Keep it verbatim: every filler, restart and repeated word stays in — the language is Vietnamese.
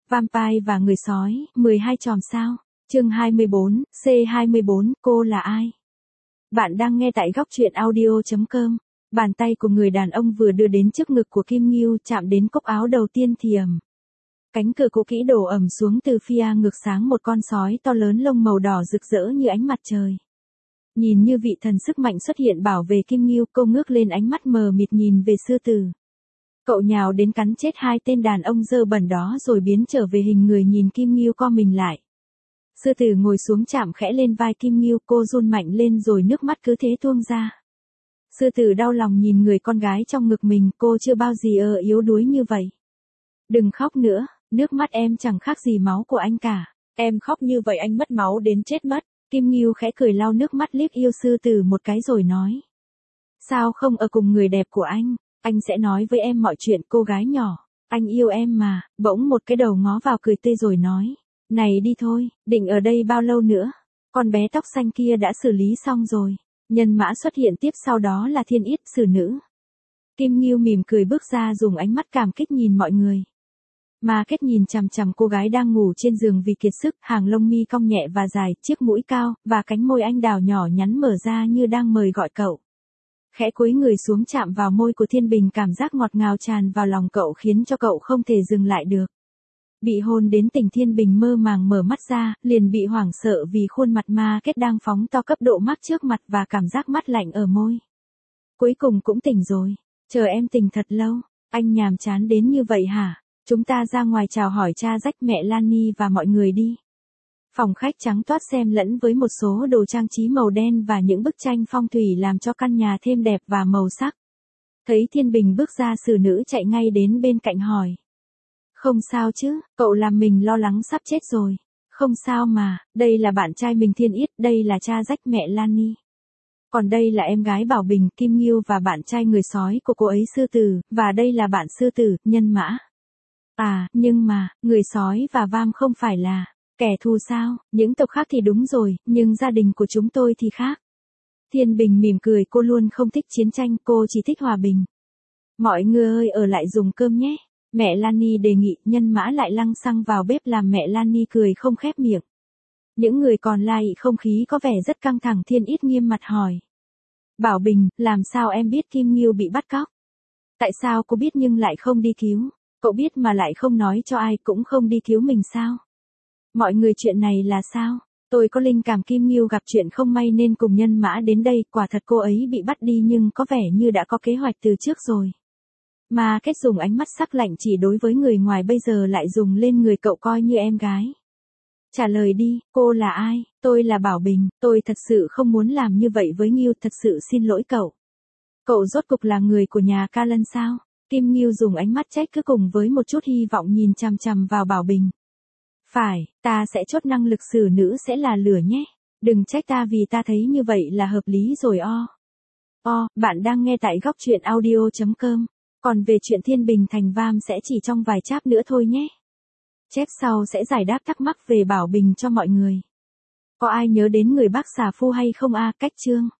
Vampire và người sói, mười hai chòm sao. Chương hai mươi bốn, C hai mươi bốn, cô là ai? Bạn đang nghe tại góc truyện audio chấm com. Bàn tay của người đàn ông vừa đưa đến trước ngực của Kim Ngưu, chạm đến cúc áo đầu tiên thì ầm. Cánh cửa cũ kỹ đổ ầm xuống, từ phía ngược sáng một con sói to lớn lông màu đỏ rực rỡ như ánh mặt trời. Nhìn như vị thần sức mạnh xuất hiện bảo vệ Kim Ngưu, cô ngước lên ánh mắt mờ mịt nhìn về sư tử. Cậu nhào đến cắn chết hai tên đàn ông dơ bẩn đó rồi biến trở về hình người nhìn Kim Ngưu co mình lại. Sư tử ngồi xuống chạm khẽ lên vai Kim Ngưu, cô run mạnh lên rồi nước mắt cứ thế tuôn ra. Sư tử đau lòng nhìn người con gái trong ngực mình, cô chưa bao giờ ờ yếu đuối như vậy. Đừng khóc nữa, nước mắt em chẳng khác gì máu của anh cả. Em khóc như vậy anh mất máu đến chết mất. Kim Ngưu khẽ cười lau nước mắt liếc yêu sư tử một cái rồi nói. Sao không ở cùng người đẹp của anh, anh sẽ nói với em mọi chuyện cô gái nhỏ, anh yêu em mà. Bỗng một cái đầu ngó vào cười tươi rồi nói. Này đi thôi, định ở đây bao lâu nữa? Con bé tóc xanh kia đã xử lý xong rồi. Nhân mã xuất hiện tiếp sau đó là Thiên Yết xử nữ. Kim Ngưu mỉm cười bước ra dùng ánh mắt cảm kích nhìn mọi người. Ma Kết nhìn chằm chằm cô gái đang ngủ trên giường vì kiệt sức, hàng lông mi cong nhẹ và dài, chiếc mũi cao, và cánh môi anh đào nhỏ nhắn mở ra như đang mời gọi cậu. Khẽ cúi người xuống chạm vào môi của Thiên Bình, cảm giác ngọt ngào tràn vào lòng cậu khiến cho cậu không thể dừng lại được. Bị hôn đến tỉnh, Thiên Bình mơ màng mở mắt ra, liền bị hoảng sợ vì khuôn mặt Ma Kết đang phóng to cấp độ mắc trước mặt và cảm giác mát lạnh ở môi. Cuối cùng cũng tỉnh rồi, chờ em tỉnh thật lâu, anh nhàm chán đến như vậy hả? Chúng ta ra ngoài chào hỏi cha Rách, mẹ Lani và mọi người đi. Phòng khách trắng toát xen lẫn với một số đồ trang trí màu đen và những bức tranh phong thủy làm cho căn nhà thêm đẹp và màu sắc. Thấy Thiên Bình bước ra, xử nữ chạy ngay đến bên cạnh hỏi. Không sao chứ, cậu làm mình lo lắng sắp chết rồi. Không sao mà, đây là bạn trai mình Thiên Yết, đây là cha Rách, mẹ Lani. Còn đây là em gái Bảo Bình, Kim Ngưu và bạn trai người sói của cô ấy Sư Tử, và đây là bạn Sư Tử, Nhân Mã. À, nhưng mà, người sói và Vam không phải là kẻ thù sao? Những tộc khác thì đúng rồi, nhưng gia đình của chúng tôi thì khác. Thiên Bình mỉm cười, cô luôn không thích chiến tranh, cô chỉ thích hòa bình. Mọi người ơi, ở lại dùng cơm nhé. Mẹ Lani đề nghị. Nhân Mã lại lăng xăng vào bếp làm mẹ Lani cười không khép miệng. Những người còn lại không khí có vẻ rất căng thẳng. Thiên Yết nghiêm mặt hỏi. Bảo Bình, làm sao em biết Kim Ngưu bị bắt cóc? Tại sao cô biết nhưng lại không đi cứu? Cậu biết mà lại không nói cho ai, cũng không đi cứu mình sao? Mọi người, chuyện này là sao? Tôi có linh cảm Kim Ngưu gặp chuyện không may nên cùng Nhân Mã đến đây, quả thật cô ấy bị bắt đi nhưng có vẻ như đã có kế hoạch từ trước rồi. Ma Kết dùng ánh mắt sắc lạnh chỉ đối với người ngoài, bây giờ lại dùng lên người cậu coi như em gái. Trả lời đi, cô là ai? Tôi là Bảo Bình, tôi thật sự không muốn làm như vậy với Ngưu, thật sự xin lỗi cậu. Cậu rốt cục là người của nhà Ca Lân sao? Kim Ngưu dùng ánh mắt trách cứ cùng với một chút hy vọng nhìn chằm chằm vào Bảo Bình. Phải, ta sẽ chốt năng lực xử nữ sẽ là lửa nhé. Đừng trách ta vì ta thấy như vậy là hợp lý rồi o. O, bạn đang nghe tại góc truyện audio chấm com. Còn về chuyện Thiên Bình thành Vam sẽ chỉ trong vài chap nữa thôi nhé. Chép sau sẽ giải đáp thắc mắc về Bảo Bình cho mọi người. Có ai nhớ đến người bác xà phu hay không a? Cách chương.